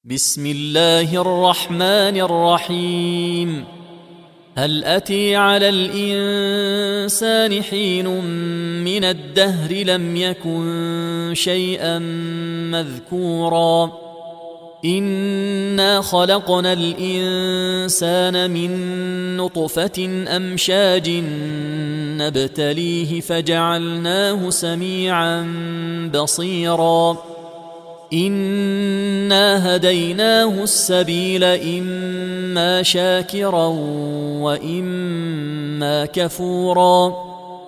بسم الله الرحمن الرحيم. هل أتي على الإنسان حين من الدهر لم يكن شيئا مذكورا إنا خلقنا الإنسان من نطفة أمشاج نبتليه فجعلناه سميعا بصيرا إنا هديناه السبيل إما شاكرا وإما كفورا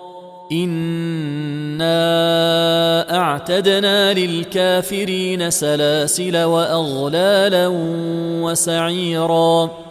إنا أعتدنا للكافرين سلاسل وأغلالا وسعيرا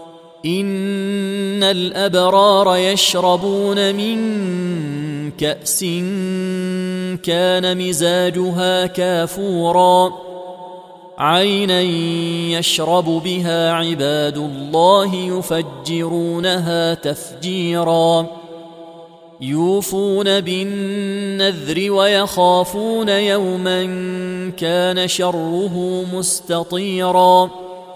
إن الأبرار يشربون من كأس كان مزاجها كافورا عينا يشرب بها عباد الله يفجرونها تفجيرا يوفون بالنذر ويخافون يوما كان شره مستطيرا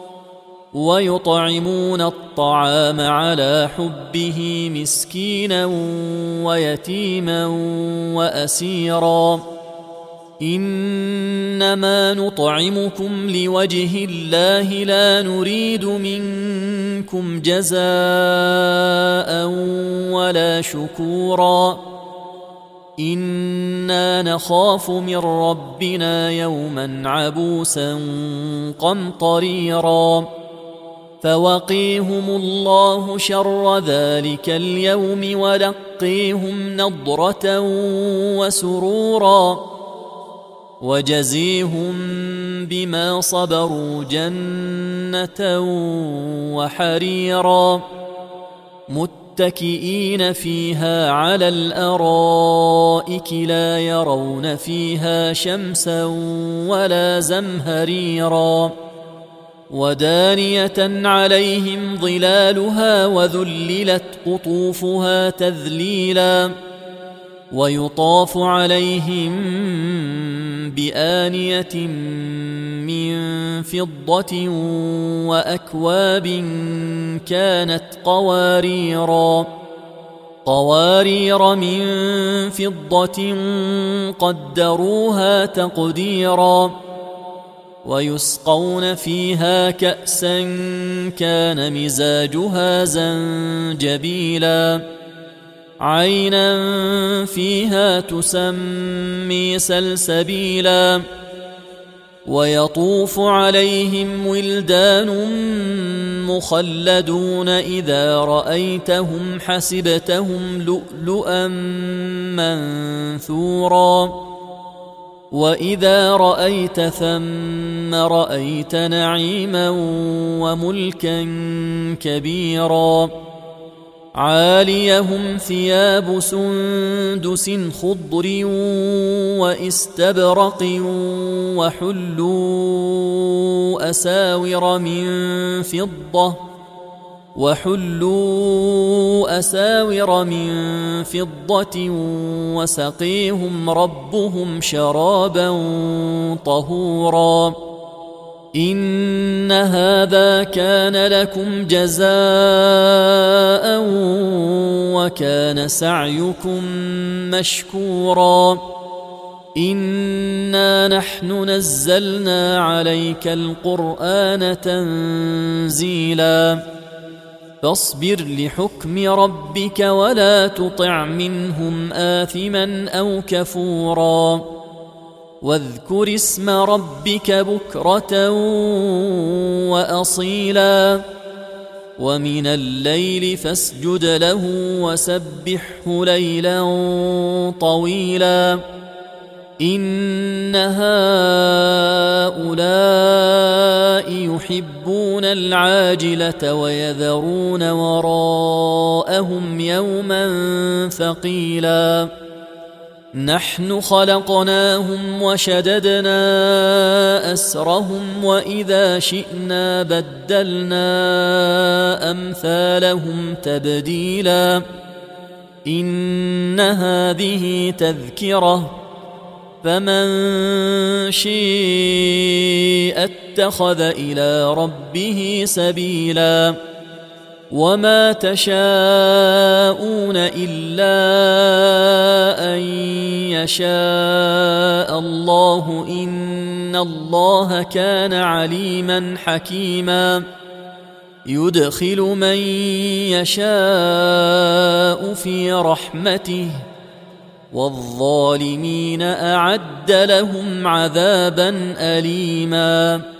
ويطعمون الطعام على حبه مسكينا ويتيما وأسيرا إنما نطعمكم لوجه الله لا نريد منكم جزاء ولا شكورا إنا نخاف من ربنا يوما عبوسا قمطريرا فوقيهم الله شر ذلك اليوم ولقيهم نضرة وسرورا وجزيهم بما صبروا جنة وحريرا متكئين فيها على الأرائك لا يرون فيها شمسا ولا زمهريرا ودانية عليهم ظلالها وذللت قطوفها تذليلا ويطاف عليهم بآنية من فضة وأكواب كانت قوارير من فضة قدروها تقديرا ويسقون فيها كأسا كان مزاجها زنجبيلا عينا فيها تسمي سلسبيلا ويطوف عليهم ولدان مخلدون إذا رأيتهم حسبتهم لؤلؤا منثورا وإذا رأيت ثم رأيت نعيما وملكا كبيرا عاليهم ثياب سندس خضر وإستبرق وحلوا أساور من فضة وسقيهم ربهم شرابا طهورا إن هذا كان لكم جزاء وكان سعيكم مشكورا إنا نحن نزلنا عليك القرآن تنزيلا فاصبر لحكم ربك ولا تطع منهم آثما أو كفورا واذكر اسم ربك بكرة وأصيلا ومن الليل فاسجد له وسبحه ليلا طويلا إن هؤلاء يحبون العاجلة ويذرون وراءهم يوما ثقيلا نحن خلقناهم وشددنا أسرهم وإذا شئنا بدلنا أمثالهم تبديلا إن هذه تذكرة فمن شاء اتخذ إلى ربه سبيلا وما تشاءون إلا أن يشاء الله إن الله كان عليما حكيما يدخل من يشاء في رحمته والظالمين أعد لهم عذابا أليما